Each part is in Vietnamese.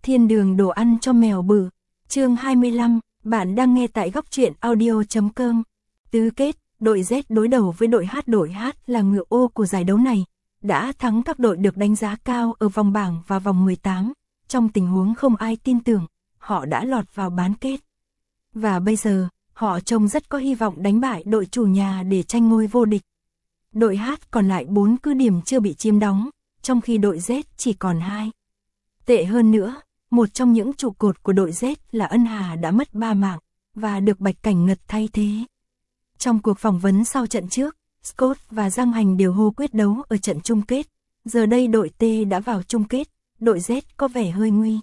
Thiên đường đồ ăn cho mèo bự. Chương 25, bạn đang nghe tại góc truyện audio.com. Tứ kết, đội Z đối đầu với đội H. Đội H là ngựa ô của giải đấu này, đã thắng các đội được đánh giá cao ở vòng bảng và vòng 18. Trong tình huống không ai tin tưởng, họ đã lọt vào bán kết. Và bây giờ, họ trông rất có hy vọng đánh bại đội chủ nhà để tranh ngôi vô địch. Đội H còn lại 4 cứ điểm chưa bị chiếm đóng, trong khi đội Z chỉ còn 2. Tệ hơn nữa, một trong những trụ cột của đội Z là Ân Hà đã mất 3 mạng, và được Bạch Cảnh Ngật thay thế. Trong cuộc phỏng vấn sau trận trước, Scott và Giang Hành đều hô quyết đấu ở trận chung kết. Giờ đây đội T đã vào chung kết, đội Z có vẻ hơi nguy.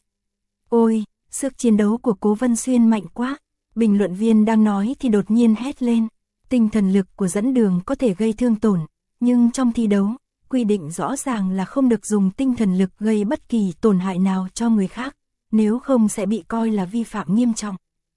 Ôi, sức chiến đấu của Cố Vân Xuyên mạnh quá. Bình luận viên đang nói thì đột nhiên hét lên. Tinh thần lực của dẫn đường có thể gây thương tổn, nhưng trong thi đấu, quy định rõ ràng là không được dùng tinh thần lực gây bất kỳ tổn hại nào cho người khác, nếu không sẽ bị coi là vi phạm nghiêm trọng.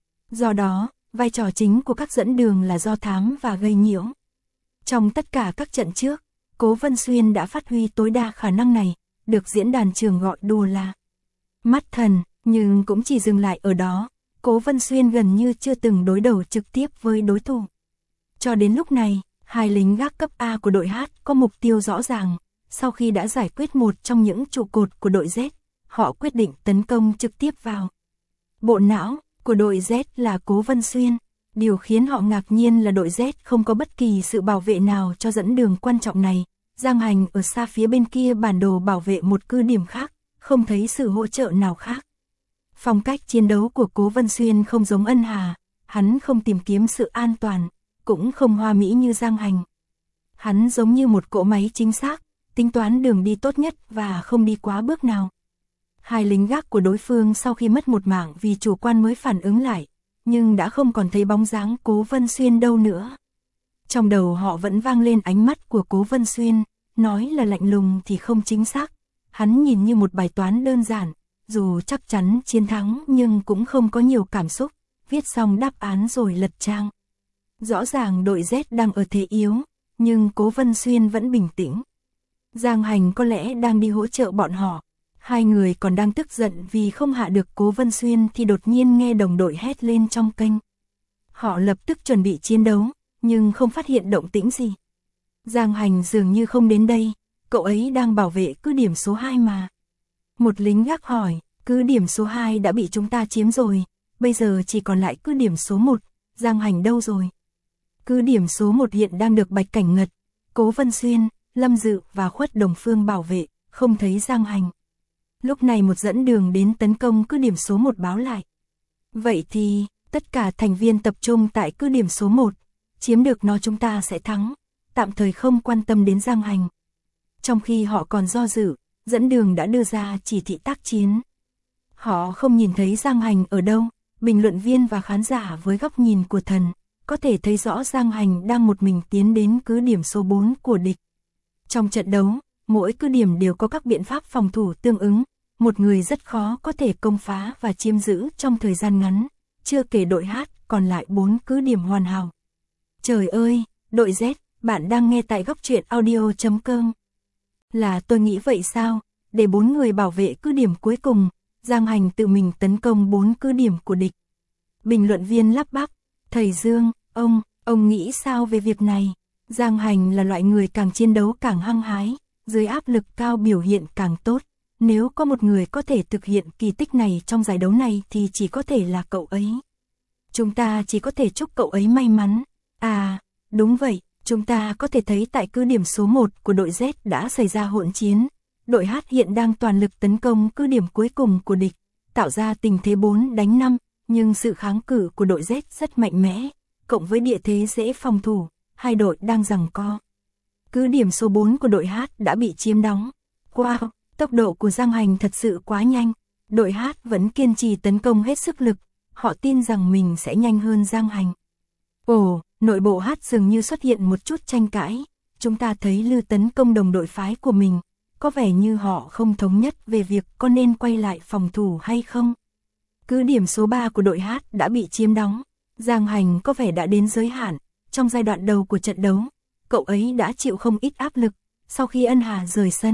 Do đó, vai trò chính của các dẫn đường là do thám và gây nhiễu. Trong tất cả các trận trước, Cố Vân Xuyên đã phát huy tối đa khả năng này, được diễn đàn trường gọi đùa là mắt thần, nhưng cũng chỉ dừng lại ở đó. Cố Vân Xuyên gần như chưa từng đối đầu trực tiếp với đối thủ. Cho đến lúc này, hai lính gác cấp A của đội H có mục tiêu rõ ràng. Sau khi đã giải quyết một trong những trụ cột của đội Z, họ quyết định tấn công trực tiếp vào bộ não của đội Z là Cố Vân Xuyên. Điều khiến họ ngạc nhiên là đội Z không có bất kỳ sự bảo vệ nào cho dẫn đường quan trọng này. Giang Hành ở xa phía bên kia bản đồ bảo vệ một cứ điểm khác, không thấy sự hỗ trợ nào khác. Phong cách chiến đấu của Cố Vân Xuyên không giống Ân Hà, hắn không tìm kiếm sự an toàn, cũng không hoa mỹ như Giang Hành. Hắn giống như một cỗ máy chính xác, tính toán đường đi tốt nhất và không đi quá bước nào. Hai lính gác của đối phương sau khi mất một mạng vì chủ quan mới phản ứng lại, nhưng đã không còn thấy bóng dáng Cố Vân Xuyên đâu nữa. Trong đầu họ vẫn vang lên ánh mắt của Cố Vân Xuyên, nói là lạnh lùng thì không chính xác. Hắn nhìn như một bài toán đơn giản, dù chắc chắn chiến thắng nhưng cũng không có nhiều cảm xúc, viết xong đáp án rồi lật trang. Rõ ràng đội Z đang ở thế yếu, nhưng Cố Vân Xuyên vẫn bình tĩnh. Giang Hành có lẽ đang đi hỗ trợ bọn họ. Hai người còn đang tức giận vì không hạ được Cố Vân Xuyên thì đột nhiên nghe đồng đội hét lên trong kênh. Họ lập tức chuẩn bị chiến đấu, nhưng không phát hiện động tĩnh gì. Giang Hành dường như không đến đây, cậu ấy đang bảo vệ cứ điểm số 2 mà. Một lính gác hỏi, cứ điểm số 2 đã bị chúng ta chiếm rồi, bây giờ chỉ còn lại cứ điểm số 1, Giang Hành đâu rồi? Cứ điểm số 1 hiện đang được Bạch Cảnh Ngật, Cố Vân Xuyên, Lâm Dự và Khuất Đồng Phương bảo vệ, không thấy Giang Hành. Lúc này một dẫn đường đến tấn công cứ điểm số 1 báo lại. Vậy thì, tất cả thành viên tập trung tại cứ điểm số 1, chiếm được nó chúng ta sẽ thắng, tạm thời không quan tâm đến Giang Hành. Trong khi họ còn do dự, dẫn đường đã đưa ra chỉ thị tác chiến. Họ không nhìn thấy Giang Hành ở đâu, bình luận viên và khán giả với góc nhìn của thần, có thể thấy rõ Giang Hành đang một mình tiến đến cứ điểm số 4 của địch. Trong trận đấu, mỗi cứ điểm đều có các biện pháp phòng thủ tương ứng, một người rất khó có thể công phá và chiếm giữ trong thời gian ngắn, chưa kể đội H còn lại 4 cứ điểm hoàn hảo. Trời ơi, đội Z, bạn đang nghe tại góc truyện audio.com. Là tôi nghĩ vậy sao, để 4 người bảo vệ cứ điểm cuối cùng, Giang Hành tự mình tấn công 4 cứ điểm của địch. Bình luận viên lắp bắp, thầy Dương, ông nghĩ sao về việc này? Giang Hành là loại người càng chiến đấu càng hăng hái, dưới áp lực cao biểu hiện càng tốt. Nếu có một người có thể thực hiện kỳ tích này trong giải đấu này thì chỉ có thể là cậu ấy. Chúng ta chỉ có thể chúc cậu ấy may mắn. À, đúng vậy, chúng ta có thể thấy tại cứ điểm số 1 của đội Z đã xảy ra hỗn chiến. Đội H hiện đang toàn lực tấn công cứ điểm cuối cùng của địch, tạo ra tình thế 4 đánh 5, nhưng sự kháng cự của đội Z rất mạnh mẽ, cộng với địa thế dễ phòng thủ, hai đội đang giằng co. Cứ điểm số 4 của đội H đã bị chiếm đóng. Wow, tốc độ của Giang Hành thật sự quá nhanh. Đội H vẫn kiên trì tấn công hết sức lực, họ tin rằng mình sẽ nhanh hơn Giang Hành. Ồ, nội bộ H dường như xuất hiện một chút tranh cãi. Chúng ta thấy Lư tấn công đồng đội phái của mình, có vẻ như họ không thống nhất về việc có nên quay lại phòng thủ hay không. Cứ điểm số 3 của đội H đã bị chiếm đóng. Giang Hành có vẻ đã đến giới hạn. Trong giai đoạn đầu của trận đấu, cậu ấy đã chịu không ít áp lực. Sau khi Ân Hà rời sân,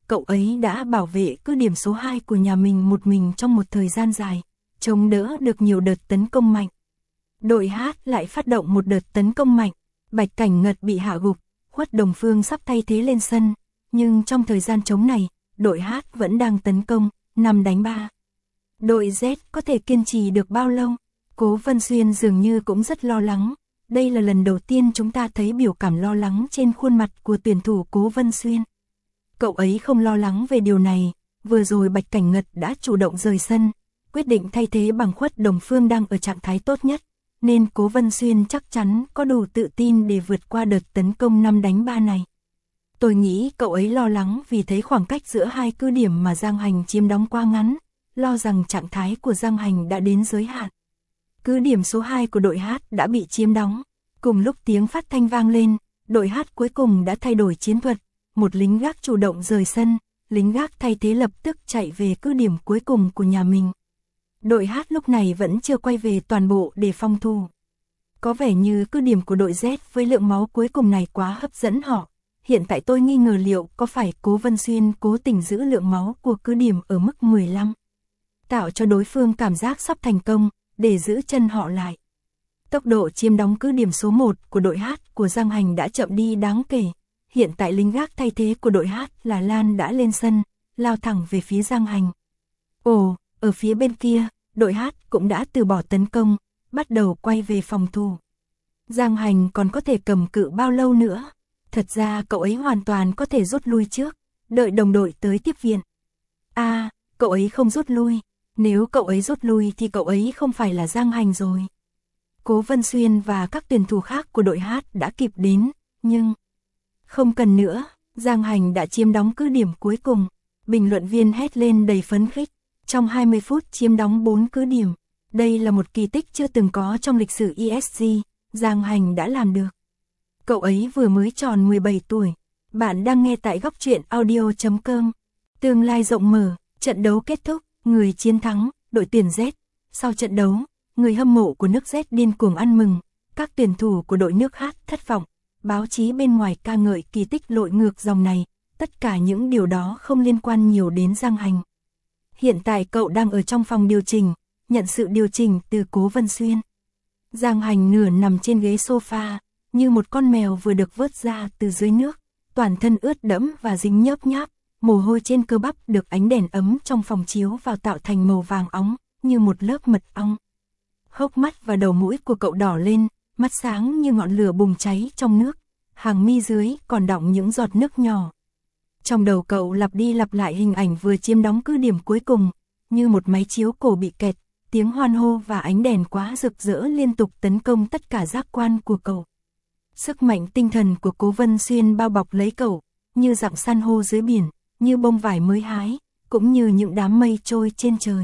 cậu ấy đã bảo vệ cứ điểm số 2 của nhà mình một mình trong một thời gian dài, chống đỡ được nhiều đợt tấn công mạnh. Đội H lại phát động một đợt tấn công mạnh, Bạch Cảnh Ngật bị hạ gục, Khuất Đồng Phương sắp thay thế lên sân, nhưng trong thời gian chống này, đội H vẫn đang tấn công, 5 đánh 3. Đội Z có thể kiên trì được bao lâu? Cố Vân Xuyên dường như cũng rất lo lắng. Đây là lần đầu tiên chúng ta thấy biểu cảm lo lắng trên khuôn mặt của tuyển thủ Cố Vân Xuyên. Cậu ấy không lo lắng về điều này, vừa rồi Bạch Cảnh Ngật đã chủ động rời sân, quyết định thay thế bằng Khuất Đồng Phương đang ở trạng thái tốt nhất, nên Cố Vân Xuyên chắc chắn có đủ tự tin để vượt qua đợt tấn công 5 đánh 3 này. Tôi nghĩ cậu ấy lo lắng vì thấy khoảng cách giữa hai cứ điểm mà Giang Hành chiếm đóng quá ngắn, lo rằng trạng thái của Giang Hành đã đến giới hạn. Cứ điểm số 2 của đội H đã bị chiếm đóng. Cùng lúc tiếng phát thanh vang lên, đội H cuối cùng đã thay đổi chiến thuật. Một lính gác chủ động rời sân, lính gác thay thế lập tức chạy về cứ điểm cuối cùng của nhà mình. Đội H lúc này vẫn chưa quay về toàn bộ để phòng thủ. Có vẻ như cứ điểm của đội Z với lượng máu cuối cùng này quá hấp dẫn họ. Hiện tại tôi nghi ngờ liệu có phải Cố Vân Xuyên cố tình giữ lượng máu của cứ điểm ở mức 15. Tạo cho đối phương cảm giác sắp thành công, để giữ chân họ lại. Tốc độ chiếm đóng cứ điểm số 1 của đội H của Giang Hành đã chậm đi đáng kể. Hiện tại lính gác thay thế của đội H là Lan đã lên sân, lao thẳng về phía Giang Hành. Ồ, ở phía bên kia, đội H cũng đã từ bỏ tấn công, bắt đầu quay về phòng thủ. Giang Hành còn có thể cầm cự bao lâu nữa? Thật ra cậu ấy hoàn toàn có thể rút lui trước, đợi đồng đội tới tiếp viện. Cậu ấy không rút lui. Nếu cậu ấy rút lui thì cậu ấy không phải là Giang Hành rồi. Cố Vân Xuyên và các tuyển thủ khác của đội H đã kịp đến, nhưng không cần nữa, Giang Hành đã chiếm đóng cứ điểm cuối cùng. Bình luận viên hét lên đầy phấn khích. Trong 20 phút chiếm đóng 4 cứ điểm. Đây là một kỳ tích chưa từng có trong lịch sử ESG, Giang Hành đã làm được. Cậu ấy vừa mới tròn 17 tuổi. Bạn đang nghe tại Góc Truyện Audio.com. Tương lai rộng mở, trận đấu kết thúc. Người chiến thắng, đội tuyển Z. Sau trận đấu, người hâm mộ của nước Z điên cuồng ăn mừng, các tuyển thủ của đội nước H thất vọng. Báo chí bên ngoài ca ngợi kỳ tích lội ngược dòng này, tất cả những điều đó không liên quan nhiều đến Giang Hành. Hiện tại cậu đang ở trong phòng điều chỉnh, nhận sự điều chỉnh từ Cố Vân Xuyên. Giang Hành nửa nằm trên ghế sofa, như một con mèo vừa được vớt ra từ dưới nước, toàn thân ướt đẫm và dính nhớp nháp. Mồ hôi trên cơ bắp được ánh đèn ấm trong phòng chiếu vào tạo thành màu vàng óng, như một lớp mật ong. Hốc mắt và đầu mũi của cậu đỏ lên, mắt sáng như ngọn lửa bùng cháy trong nước, hàng mi dưới còn đọng những giọt nước nhỏ. Trong đầu cậu lặp đi lặp lại hình ảnh vừa chiếm đóng cứ điểm cuối cùng, như một máy chiếu cổ bị kẹt, tiếng hoan hô và ánh đèn quá rực rỡ liên tục tấn công tất cả giác quan của cậu. Sức mạnh tinh thần của Cố Vân Xuyên bao bọc lấy cậu, như dạng san hô dưới biển, như bông vải mới hái, cũng như những đám mây trôi trên trời.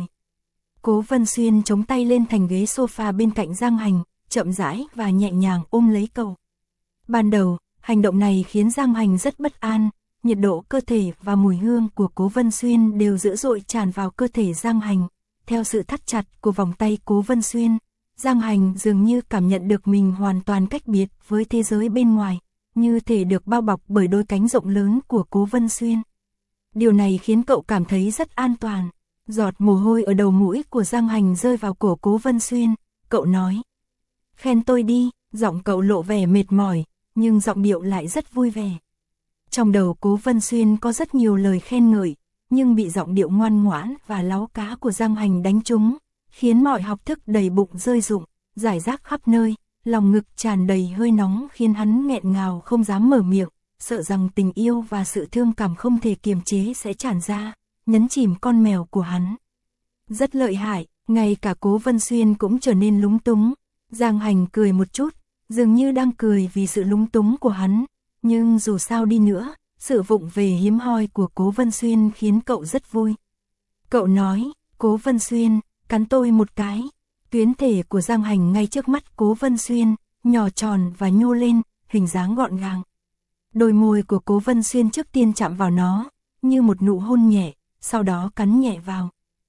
Cố Vân Xuyên chống tay lên thành ghế sofa bên cạnh Giang Hành, chậm rãi và nhẹ nhàng ôm lấy cậu. Ban đầu, hành động này khiến Giang Hành rất bất an, nhiệt độ cơ thể và mùi hương của Cố Vân Xuyên đều dữ dội tràn vào cơ thể Giang Hành. Theo sự thắt chặt của vòng tay Cố Vân Xuyên, Giang Hành dường như cảm nhận được mình hoàn toàn cách biệt với thế giới bên ngoài, như thể được bao bọc bởi đôi cánh rộng lớn của Cố Vân Xuyên. Điều này khiến cậu cảm thấy rất an toàn. Giọt mồ hôi ở đầu mũi của Giang Hành rơi vào cổ Cố Vân Xuyên, cậu nói. Khen tôi đi, giọng cậu lộ vẻ mệt mỏi, nhưng giọng điệu lại rất vui vẻ. Trong đầu Cố Vân Xuyên có rất nhiều lời khen ngợi, nhưng bị giọng điệu ngoan ngoãn và láu cá của Giang Hành đánh trúng, khiến mọi học thức đầy bụng rơi rụng, rải rác khắp nơi, lòng ngực tràn đầy hơi nóng khiến hắn nghẹn ngào không dám mở miệng, sợ rằng tình yêu và sự thương cảm không thể kiềm chế sẽ tràn ra, nhấn chìm con mèo của hắn. Rất lợi hại, ngay cả Cố Vân Xuyên cũng trở nên lúng túng. Giang Hành cười một chút, dường như đang cười vì sự lúng túng của hắn, nhưng dù sao đi nữa, sự vụng về hiếm hoi của Cố Vân Xuyên khiến cậu rất vui. Cậu nói, Cố Vân Xuyên, cắn tôi một cái. Tuyến thể của Giang Hành ngay trước mắt Cố Vân Xuyên, nhỏ tròn và nhô lên, hình dáng gọn gàng. Đôi môi của Cố Vân Xuyên trước tiên chạm vào nó, như một nụ hôn nhẹ, sau đó cắn nhẹ vào.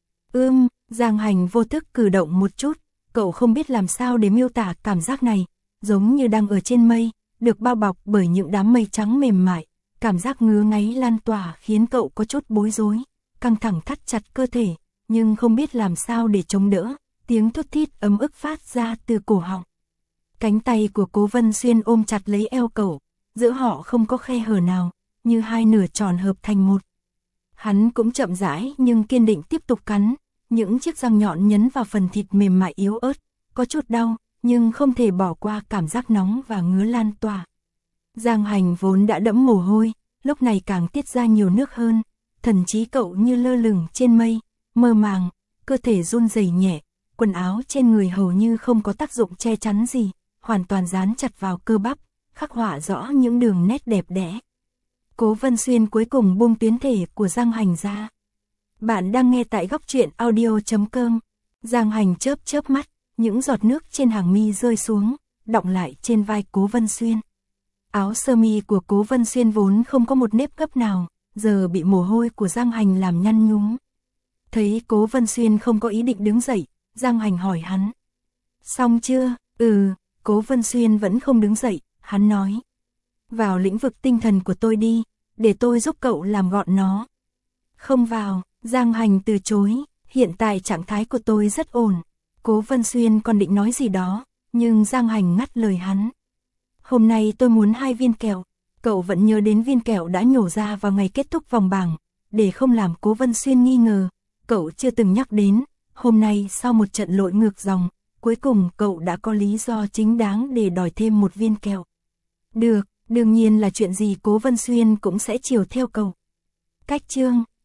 Giang Hành vô thức cử động một chút, cậu không biết làm sao để miêu tả cảm giác này, giống như đang ở trên mây, được bao bọc bởi những đám mây trắng mềm mại, Cảm giác ngứa ngáy lan tỏa khiến cậu có chút bối rối, căng thẳng thắt chặt cơ thể, nhưng không biết làm sao để chống đỡ, tiếng thút thít ấm ức phát ra từ cổ họng. Cánh tay của Cố Vân Xuyên ôm chặt lấy eo cậu, giữa họ không có khe hở nào, như hai nửa tròn hợp thành một. Hắn cũng chậm rãi nhưng kiên định tiếp tục cắn, những chiếc răng nhọn nhấn vào phần thịt mềm mại yếu ớt, có chút đau, nhưng không thể bỏ qua cảm giác nóng và ngứa lan tỏa. Giang Hành vốn đã đẫm mồ hôi, lúc này càng tiết ra nhiều nước hơn, thần trí cậu như lơ lửng trên mây, mơ màng, cơ thể run rẩy nhẹ, quần áo trên người hầu như không có tác dụng che chắn gì, hoàn toàn dán chặt vào cơ bắp, khắc họa rõ những đường nét đẹp đẽ. Cố Vân Xuyên cuối cùng buông tuyến thể của Giang Hành ra. Bạn đang nghe tại góc truyện audio.com. Giang Hành chớp chớp mắt, những giọt nước trên hàng mi rơi xuống, đọng lại trên vai Cố Vân Xuyên. Áo sơ mi của Cố Vân Xuyên vốn không có một nếp gấp nào, giờ bị mồ hôi của Giang Hành làm nhăn nhúm. Thấy Cố Vân Xuyên không có ý định đứng dậy, Giang Hành hỏi hắn. Xong chưa? Cố Vân Xuyên vẫn không đứng dậy, hắn nói. Vào lĩnh vực tinh thần của tôi đi, để tôi giúp cậu làm gọn nó. Không vào, Giang Hành từ chối, hiện tại trạng thái của tôi rất ổn. Cố Vân Xuyên còn định nói gì đó, nhưng Giang Hành ngắt lời hắn. Hôm nay tôi muốn 2 viên kẹo, cậu vẫn nhớ đến viên kẹo đã nhổ ra vào ngày kết thúc vòng bảng, để không làm Cố Vân Xuyên nghi ngờ, cậu chưa từng nhắc đến, hôm nay sau một trận lội ngược dòng, cuối cùng cậu đã có lý do chính đáng để đòi thêm 1 viên kẹo. Được, đương nhiên là chuyện gì Cố Vân Xuyên cũng sẽ chiều theo cậu. Cách chương